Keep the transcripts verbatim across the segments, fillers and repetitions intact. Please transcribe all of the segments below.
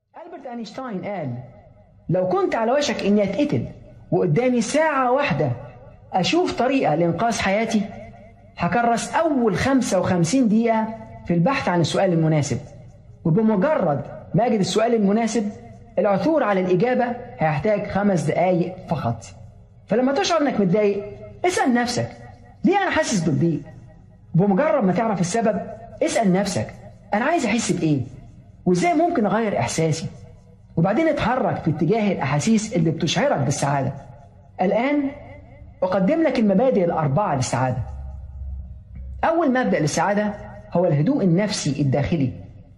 ألبرت أينشتاين قال: لو كنت على وشك إني أتقتل وقدامي ساعة واحدة أشوف طريقة لإنقاذ حياتي، هكرس أول خمسة وخمسين دقيقة في البحث عن السؤال المناسب، وبمجرد ما أجد السؤال المناسب العثور على الإجابة هيحتاج خمس دقايق فقط. فلما تشعر إنك متضايق اسأل نفسك: ليه أنا حاسس بالضيق؟ بمجرد ما تعرف السبب اسأل نفسك: أنا عايز أحس بإيه؟ وإزاي ممكن أغير إحساسي؟ وبعدين اتحرك في اتجاه الأحاسيس اللي بتشعرك بالسعادة. الآن أقدم لك المبادئ الأربعة للسعادة. أول مبدأ للسعادة هو الهدوء النفسي الداخلي.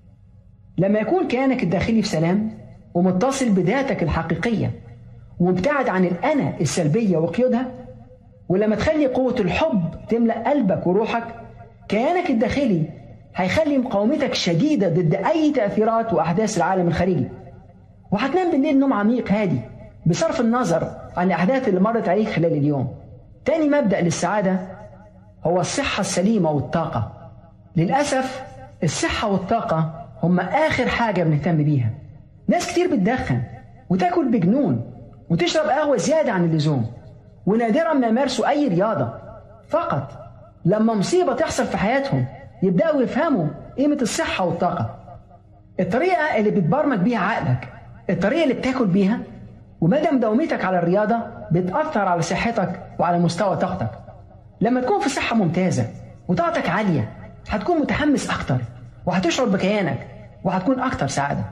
لما يكون كيانك الداخلي في سلام ومتصل بذاتك الحقيقية ومبتعد عن الأنا السلبية وقيودها، ولما تخلي قوة الحب تملأ قلبك وروحك، كيانك الداخلي هيخلي مقاومتك شديدة ضد أي تأثيرات وأحداث العالم الخارجي، وهتنام بالليل نوم عميق هادي بصرف النظر عن الأحداث اللي مرت عليك خلال اليوم. تاني مبدأ للسعادة هو الصحة السليمة والطاقة. للأسف الصحة والطاقة هم آخر حاجة بنهتم بيها. ناس كتير بتدخن وتاكل بجنون وتشرب قهوة زيادة عن اللزوم، ونادرا ما يمارسوا أي رياضة. فقط لما مصيبة تحصل في حياتهم يبدأوا يفهموا قيمة الصحة والطاقة. الطريقة اللي بتبرمج بيها عقلك، الطريقة اللي بتاكل بيها، ومدى مداومتك على الرياضة بتأثر على صحتك وعلى مستوى طاقتك. لما تكون في صحة ممتازة وطاقتك عالية هتكون متحمس أكتر وهتشعر بكيانك وهتكون أكتر سعادة.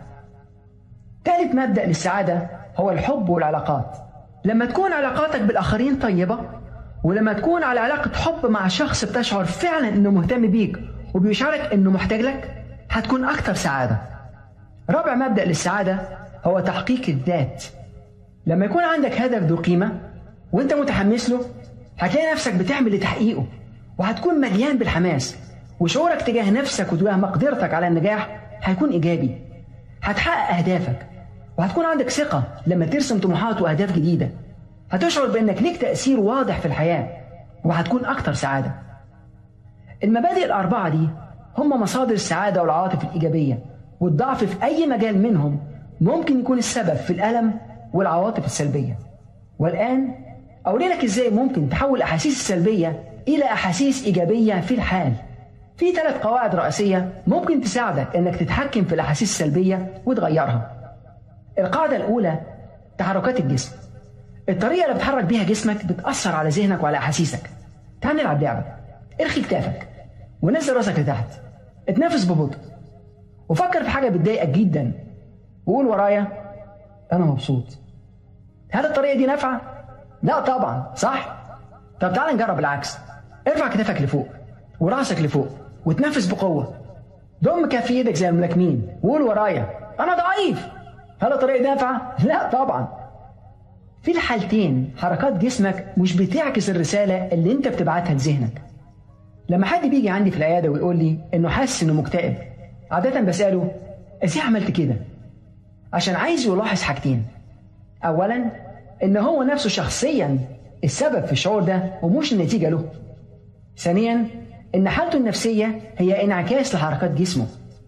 ثالث مبدأ للسعادة هو الحب والعلاقات. لما تكون علاقاتك بالآخرين طيبة، ولما تكون على علاقة حب مع شخص بتشعر فعلا إنه مهتم بيك وبيشعرك إنه محتاج لك، هتكون أكتر سعادة. رابع مبدأ للسعادة هو تحقيق الذات. لما يكون عندك هدف ذو قيمة وانت متحمس له، هتلاقي نفسك بتعمل لتحقيقه وهتكون مليان بالحماس، وشعورك تجاه نفسك وتجاه مقدرتك على النجاح هيكون إيجابي. هتحقق أهدافك وهتكون عندك ثقة لما ترسم طموحات وأهداف جديدة. هتشعر بأنك ليك تأثير واضح في الحياة وهتكون أكتر سعادة. المبادئ الأربعة دي هم مصادر السعادة والعواطف الإيجابية، والضعف في أي مجال منهم ممكن يكون السبب في الألم والعواطف السلبية. والآن أوري لك إزاي ممكن تحول الأحاسيس السلبية إلى أحاسيس إيجابية في الحال. في ثلاث قواعد رئيسية ممكن تساعدك إنك تتحكم في الأحاسيس السلبية وتغيرها. القاعدة الأولى تحركات الجسم. الطريقة اللي بتحرك بيها جسمك بتأثر على ذهنك وعلى أحاسيسك. تعال نلعب لعبة. ارخي كتافك ونزل راسك لتحت، اتنفس ببطء، وفكر في حاجة بتضايقك جدا وقول ورايا: أنا مبسوط. هل الطريقة دي نافعة؟ لا طبعا، صح؟ طب تعال نجرب العكس. ارفع كتافك لفوق وراسك لفوق وتنفس بقوة. ضم كف ايدك زي الملاكمين وقول ورايا: أنا ضعيف. هل الطريقة دي نافعة؟ لا طبعا. في الحالتين حركات جسمك مش بتعكس الرسالة اللي انت بتبعتها لذهنك. لما حد بيجي عندي في العيادة ويقول لي انه حاسس انه مكتئب، عادة بسأله: ازاي عملت كده؟ عشان عايز يلاحظ حاجتين: اولا ان هو نفسه شخصيا السبب في الشعور ده ومش النتيجة له. ثانيا ان حالته النفسية هي انعكاس لحركات جسمه.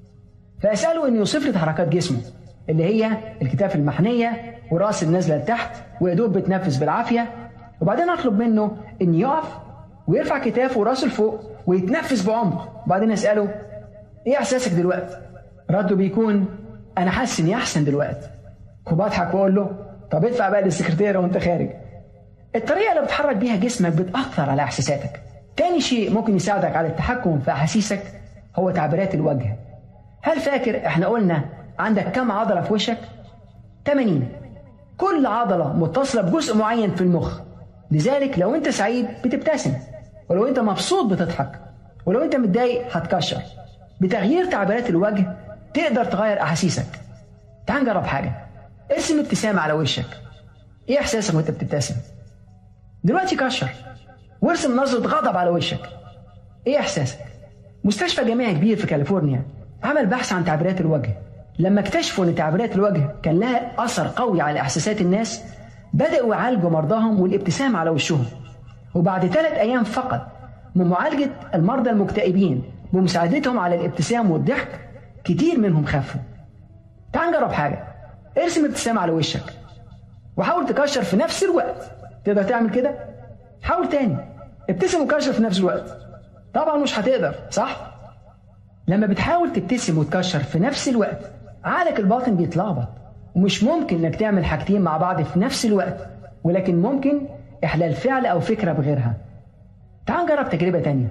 فأسأله انه يوصف لي حركات جسمه اللي هي الكتاف المحنية وراس النازلة لتحت ويدوب بتنفس بالعافية، وبعدين أطلب منه إن يقف ويرفع كتافه وراسه لفوق ويتنفس بعمق. وبعدين أسأله: إيه إحساسك دلوقتي؟ رده بيكون: أنا حاسس إني أحسن دلوقتي. وبضحك وأقول له: طب ادفع بقى للسكرتيرة وأنت خارج. الطريقة اللي بتحرك بيها جسمك بتأثر على إحساساتك. تاني شيء ممكن يساعدك على التحكم في أحاسيسك هو تعبيرات الوجه. هل فاكر إحنا قلنا عندك كم عضلة في وشك؟ ثمانين. كل عضلة متصلة بجزء معين في المخ. لذلك لو انت سعيد بتبتسم، ولو انت مبسوط بتضحك، ولو انت متضايق هتكشر. بتغيير تعبيرات الوجه تقدر تغير احاسيسك. تعال نجرب حاجة. ارسم ابتسامة على وشك. ايه احساسك وانت بتبتسم؟ دلوقتي كشر وارسم نظرة غضب على وشك. ايه احساسك؟ مستشفى جامعي كبير في كاليفورنيا عمل بحث عن تعبيرات الوجه. لما اكتشفوا ان تعبيرات الوجه كان لها اثر قوي على احساسات الناس، بدأوا يعالجوا مرضاهم والابتسام على وشهم. وبعد ثلاث ايام فقط من معالجة المرضى المكتئبين بمساعدتهم على الابتسام والضحك، كتير منهم خفوا. تعال نجرب حاجة. ارسم ابتسامة على وشك وحاول تكشر في نفس الوقت. تقدر تعمل كده؟ حاول تاني، ابتسم وكشر في نفس الوقت. طبعا مش هتقدر، صح؟ لما بتحاول تبتسم وتكشر في نفس الوقت عقلك الباطن بيتلخبط، ومش ممكن انك تعمل حاجتين مع بعض في نفس الوقت، ولكن ممكن إحلال فعل أو فكرة بغيرها. تعال نجرب تجربة تانية.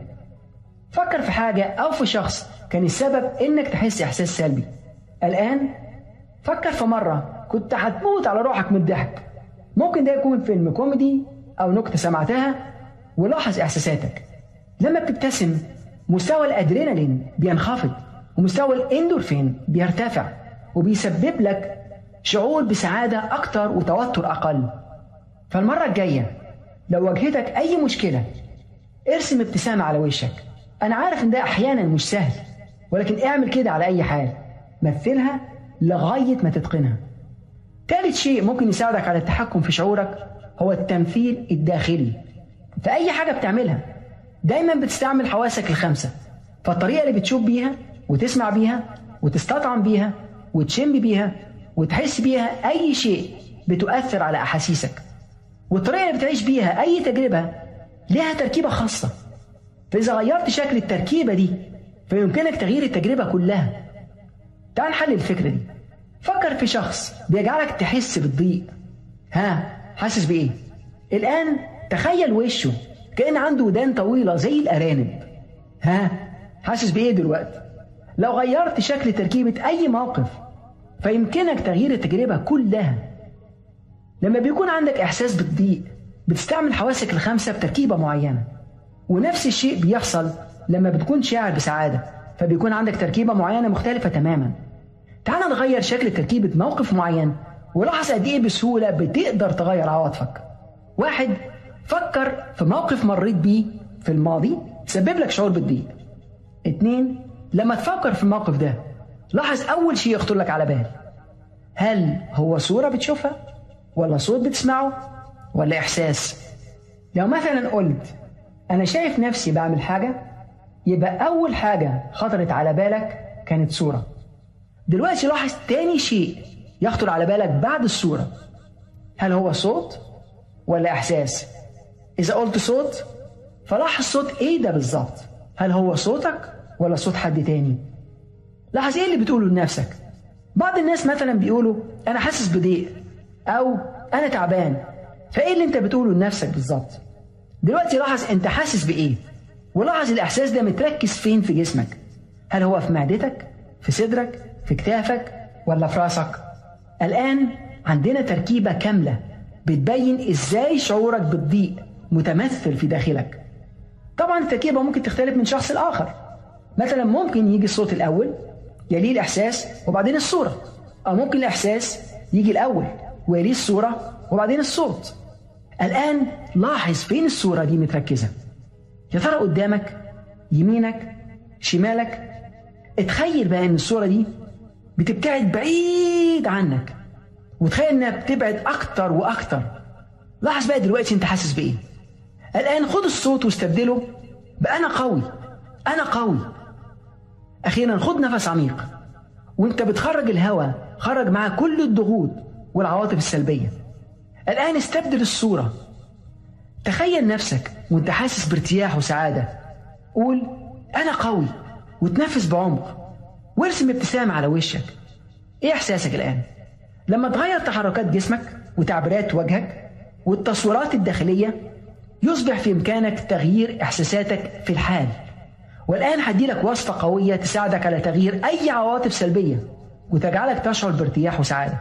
فكر في حاجة أو في شخص كان السبب إنك تحس إحساس سلبي. الآن فكر في مرة كنت هتموت على روحك من الضحك. ممكن ده يكون فيلم كوميدي أو نكتة سمعتها، ولاحظ إحساساتك. لما بتبتسم مستوى الأدرينالين بينخفض ومستوى الإندورفين بيرتفع، وبيسبب لك شعور بسعادة أكتر وتوتر أقل. فالمرة الجاية لو واجهتك أي مشكلة ارسم ابتسامة على وشك. أنا عارف إن ده أحيانا مش سهل، ولكن اعمل كده على أي حال. مثلها لغاية ما تتقنها. ثالث شيء ممكن يساعدك على التحكم في شعورك هو التمثيل الداخلي. في أي حاجة بتعملها دايما بتستعمل حواسك الخمسة. فالطريقة اللي بتشوف بيها وتسمع بيها وتستطعم بيها وتشم بيها وتحس بيها أي شيء بتؤثر على أحاسيسك. والطريقة اللي بتعيش بيها أي تجربة لها تركيبة خاصة. فإذا غيرت شكل التركيبة دي فيمكنك تغيير التجربة كلها. تعال نحلل الفكرة دي. فكر في شخص بيجعلك تحس بالضيق. ها، حاسس بإيه؟ الآن تخيل وشه كأن عنده ودان طويلة زي الأرانب. ها، حاسس بإيه دلوقتي؟ لو غيرت شكل تركيبة أي موقف فيمكنك تغيير التجربة كلها. لما بيكون عندك إحساس بالضيق بتستعمل حواسك الخمسة بتركيبة معينة، ونفس الشيء بيحصل لما بتكون شاعر بسعادة، فبيكون عندك تركيبة معينة مختلفة تماما. تعال نغير شكل تركيبة موقف معين ولاحظ قد إيه بسهولة بتقدر تغير عواطفك. واحد، فكر في موقف مريت بيه في الماضي سبب لك شعور بالضيق. اتنين، لما تفكر في الموقف ده لاحظ أول شيء يخطر لك على بال. هل هو صورة بتشوفها، ولا صوت بتسمعه، ولا إحساس؟ لو مثلا قلت أنا شايف نفسي بعمل حاجة، يبقى أول حاجة خطرت على بالك كانت صورة. دلوقتي لاحظ تاني شيء يخطر على بالك بعد الصورة. هل هو صوت ولا إحساس؟ إذا قلت صوت فلاحظ صوت إيه ده بالظبط. هل هو صوتك ولا صوت حد تاني؟ لاحظ إيه اللي بتقوله لنفسك. بعض الناس مثلا بيقولوا أنا حاسس بضيق أو أنا تعبان. فإيه اللي أنت بتقوله لنفسك بالظبط؟ دلوقتي لاحظ أنت حاسس بإيه، ولاحظ الإحساس ده متركز فين في جسمك. هل هو في معدتك، في صدرك، في كتافك، ولا في راسك؟ الآن عندنا تركيبة كاملة بتبين إزاي شعورك بالضيق متمثل في داخلك. طبعا التركيبة ممكن تختلف من شخص لآخر. مثلا ممكن يجي الصوت الأول يليه الإحساس وبعدين الصورة، أو ممكن الإحساس يجي الأول ويليه الصورة وبعدين الصوت. الآن لاحظ فين الصورة دي متركزة. يا ترى قدامك، يمينك، شمالك؟ اتخيل بقى ان الصورة دي بتبتعد بعيد عنك، وتخيل انها بتبعد اكتر واكتر. لاحظ بقى دلوقتي انت حاسس بايه. الآن خد الصوت واستبدله بأنا قوي. أنا قوي. أخيرا خد نفس عميق، وانت بتخرج الهواء خرج معاه كل الضغوط والعواطف السلبية. الآن استبدل الصورة. تخيل نفسك وانت حاسس بارتياح وسعادة. قول أنا قوي وتنفس بعمق، وارسم ابتسامة على وشك. ايه احساسك الآن؟ لما تغير تحركات جسمك وتعبيرات وجهك والتصويرات الداخلية يصبح في إمكانك تغيير إحساساتك في الحال. والآن هديلك وصفة قوية تساعدك على تغيير أي عواطف سلبية وتجعلك تشعر بارتياح وسعادة.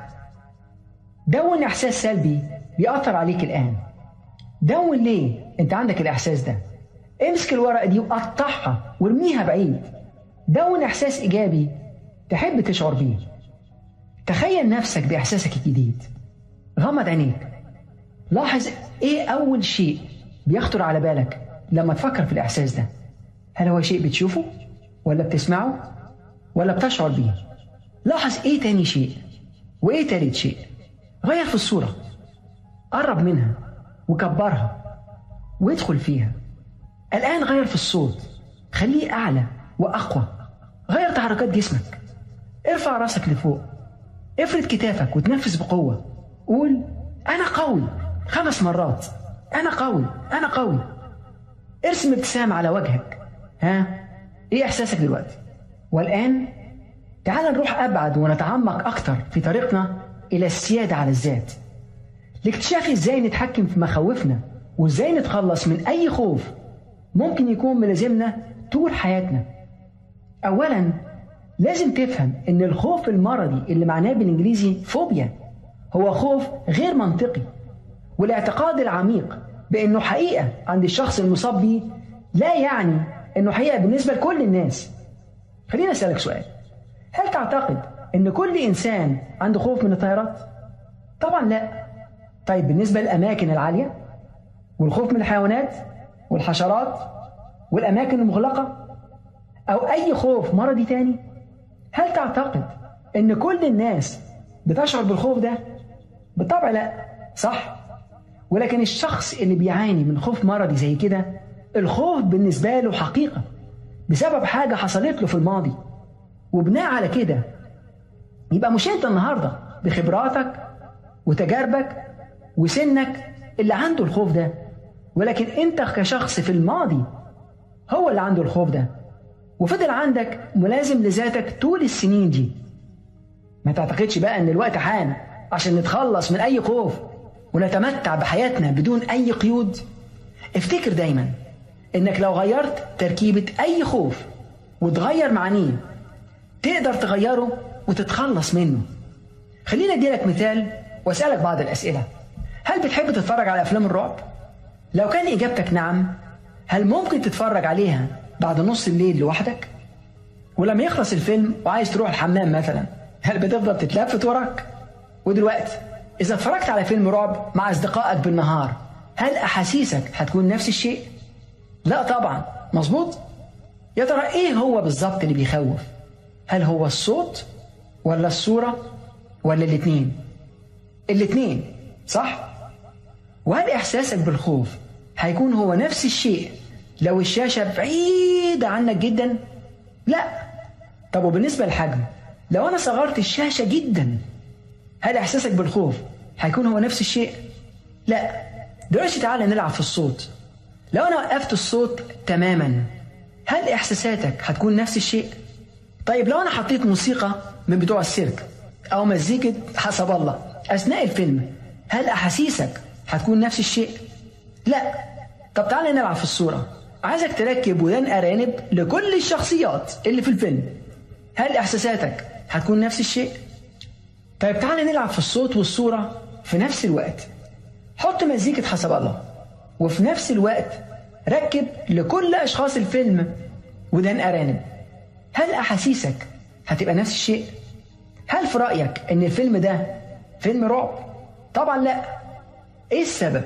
دون إحساس سلبي بيأثر عليك الآن. دون ليه أنت عندك الإحساس ده. امسك الورقة دي وقطعها وارميها بعيد. دون إحساس إيجابي تحب تشعر بيه. تخيل نفسك بإحساسك الجديد. غمض عينيك. لاحظ إيه أول شيء بيخطر على بالك لما تفكر في الإحساس ده. هل هو شيء بتشوفه ولا بتسمعه ولا بتشعر بيه؟ لاحظ إيه تاني شيء وإيه تالت شيء. غير في الصورة، قرب منها وكبرها وادخل فيها. الآن غير في الصوت، خليه أعلى وأقوى. غير تحركات جسمك. ارفع راسك لفوق افرد كتافك وتنفس بقوة. قول أنا قوي خمس مرات. أنا قوي، أنا قوي. ارسم ابتسامة على وجهك. ها، إيه إحساسك دلوقتي؟ والآن تعال نروح أبعد ونتعمق أكتر في طريقنا إلى السيادة على الذات، لاكتشاف إزاي نتحكم في مخاوفنا وإزاي نتخلص من أي خوف ممكن يكون ملازمنا طول حياتنا. أولا لازم تفهم إن الخوف المرضي اللي معناه بالإنجليزي فوبيا هو خوف غير منطقي، والاعتقاد العميق بأنه حقيقة عند الشخص المصاب بيه لا يعني أنه حقيقة بالنسبة لكل الناس. خليني أسألك سؤال، هل تعتقد أن كل إنسان عنده خوف من الطيارات؟ طبعا لا. طيب بالنسبة للأماكن العالية والخوف من الحيوانات والحشرات والأماكن المغلقة أو أي خوف مرضي تاني، هل تعتقد أن كل الناس بتشعر بالخوف ده؟ بالطبع لا، صح؟ ولكن الشخص اللي بيعاني من خوف مرضي زي كده، الخوف بالنسبة له حقيقة بسبب حاجة حصلت له في الماضي، وبناء على كده يبقى مش انت النهاردة بخبراتك وتجاربك وسنك اللي عنده الخوف ده، ولكن انت كشخص في الماضي هو اللي عنده الخوف ده وفضل عندك ملازم لذاتك طول السنين دي. ما تعتقدش بقى ان الوقت حان عشان نتخلص من اي خوف ونتمتع بحياتنا بدون اي قيود. افتكر دايما انك لو غيرت تركيبة اي خوف وتغير معانيه تقدر تغيره وتتخلص منه. خلينا اديلك مثال واسألك بعض الاسئلة. هل بتحب تتفرج على افلام الرعب؟ لو كان اجابتك نعم، هل ممكن تتفرج عليها بعد نص الليل لوحدك؟ ولما يخلص الفيلم وعايز تروح الحمام مثلا، هل بتفضل تتلفت وراك؟ ودلوقتي إذا اتفرجت على فيلم رعب مع أصدقائك بالنهار، هل أحاسيسك هتكون نفس الشيء؟ لا طبعا، مظبوط؟ يا ترى إيه هو بالظبط اللي بيخوف؟ هل هو الصوت ولا الصورة ولا الاتنين؟ الاتنين، صح؟ وهل إحساسك بالخوف هيكون هو نفس الشيء لو الشاشة بعيدة عنك جدا؟ لا. طب وبالنسبة للحجم، لو أنا صغرت الشاشة جدا، هل إحساسك بالخوف هيكون هو نفس الشيء؟ لا. دلوقتي تعالى نلعب في الصوت. لو أنا وقفت الصوت تماما، هل إحساساتك هتكون نفس الشيء؟ طيب لو أنا حطيت موسيقى من بتوع السيرك أو مزيكة حسب الله أثناء الفيلم، هل أحاسيسك هتكون نفس الشيء؟ لا. طب تعالى نلعب في الصورة. عايزك تركب ودان أرانب لكل الشخصيات اللي في الفيلم، هل إحساساتك هتكون نفس الشيء؟ طيب تعالى نلعب في الصوت والصورة في نفس الوقت. حط مزيكة حسب الله وفي نفس الوقت ركب لكل أشخاص الفيلم ودان أرانب، هل أحاسيسك هتبقى نفس الشيء؟ هل في رأيك أن الفيلم ده فيلم رعب؟ طبعا لا. إيه السبب؟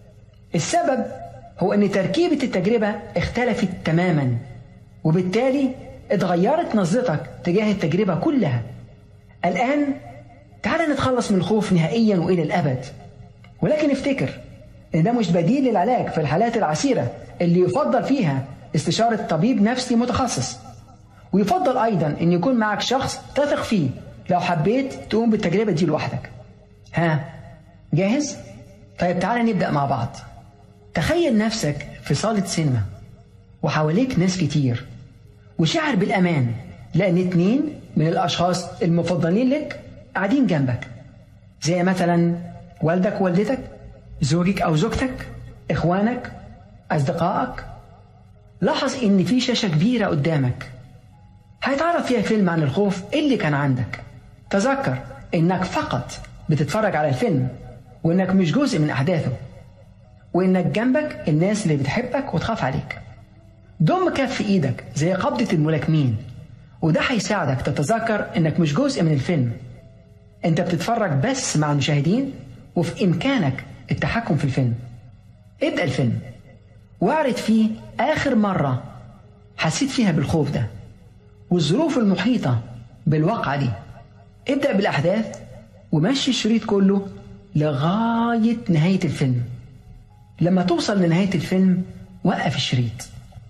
السبب هو أن تركيبة التجربة اختلفت تماما، وبالتالي اتغيرت نظرتك تجاه التجربة كلها. الآن تعال نتخلص من الخوف نهائيا وإلى الأبد. ولكن افتكر إن ده مش بديل للعلاج في الحالات العسيرة اللي يفضل فيها استشارة طبيب نفسي متخصص، ويفضل أيضا أن يكون معك شخص تثق فيه لو حبيت تقوم بالتجربة دي لوحدك. ها، جاهز؟ طيب تعال نبدأ مع بعض. تخيل نفسك في صالة سينما وحواليك ناس كتير وشعر بالأمان، لأن اتنين من الأشخاص المفضلين لك قاعدين جنبك، زي مثلا والدك ووالدتك، زوجك أو زوجتك، إخوانك، أصدقائك. لاحظ إن في شاشة كبيرة قدامك هيتعرض فيها فيلم عن الخوف اللي كان عندك. تذكر إنك فقط بتتفرج على الفيلم، وإنك مش جزء من أحداثه، وإنك جنبك الناس اللي بتحبك وتخاف عليك. ضم كف إيدك زي قبضة الملاكمين، وده هيساعدك تتذكر إنك مش جزء من الفيلم، أنت بتتفرج بس مع المشاهدين، وفي إمكانك التحكم في الفيلم. ابدأ الفيلم واعرض فيه آخر مرة حسيت فيها بالخوف ده والظروف المحيطة بالواقعة دي. ابدأ بالأحداث ومشي الشريط كله لغاية نهاية الفيلم. لما توصل لنهاية الفيلم وقف الشريط.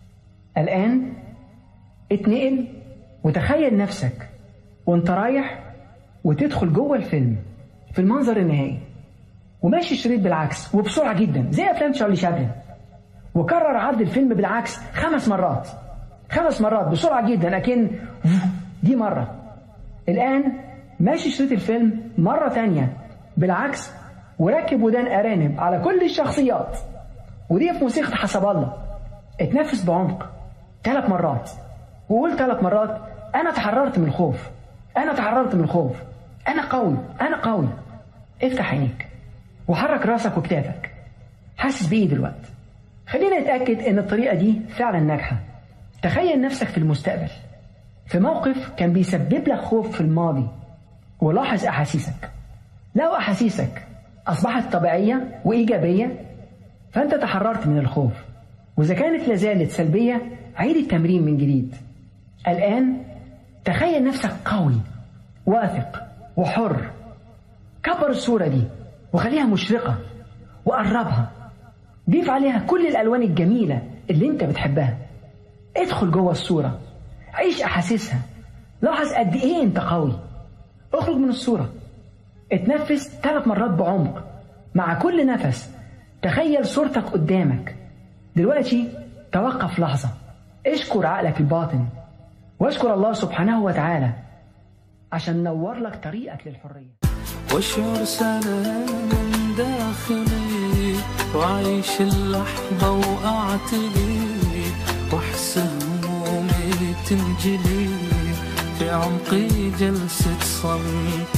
الآن اتنقل وتخيل نفسك وانت رايح وتدخل جوه الفيلم في المنظر النهائي، وماشي الشريط بالعكس وبسرعة جدا زي أفلام تشارلي شابلن، وكرر عرض الفيلم بالعكس خمس مرات خمس مرات بسرعة جدا، أكن دي مرة. الآن ماشي شريط الفيلم مرة تانية بالعكس، وركب ودان أرانب على كل الشخصيات، ودي في موسيقى حسب الله. اتنفس بعمق ثلاث مرات وقول ثلاث مرات: أنا تحررت من الخوف، أنا تحررت من الخوف، أنا قوي، أنا قوي. افتح عينيك وحرك راسك وكتافك. حاسس بإيه دلوقتي؟ خلينا نتأكد إن الطريقة دي فعلا ناجحة. تخيل نفسك في المستقبل في موقف كان بيسبب لك خوف في الماضي، ولاحظ أحاسيسك. لو أحاسيسك أصبحت طبيعية وإيجابية فأنت تحررت من الخوف، وإذا كانت لازالت سلبية عيد التمرين من جديد. الآن تخيل نفسك قوي واثق وحر. كبر الصورة دي وخليها مشرقة وقربها، ضيف عليها كل الألوان الجميلة اللي انت بتحبها. ادخل جوه الصورة، عيش أحاسيسها، لاحظ قد ايه انت قوي. اخرج من الصورة، اتنفس ثلاث مرات بعمق. مع كل نفس تخيل صورتك قدامك. دلوقتي توقف لحظة، اشكر عقلك الباطن واشكر الله سبحانه وتعالى عشان نور لك طريقك للحرية. واشعر سلام من داخلي، وعيش اللحظة واعتلي، واحس همومي تنجلي في عمقي جلسة صمت.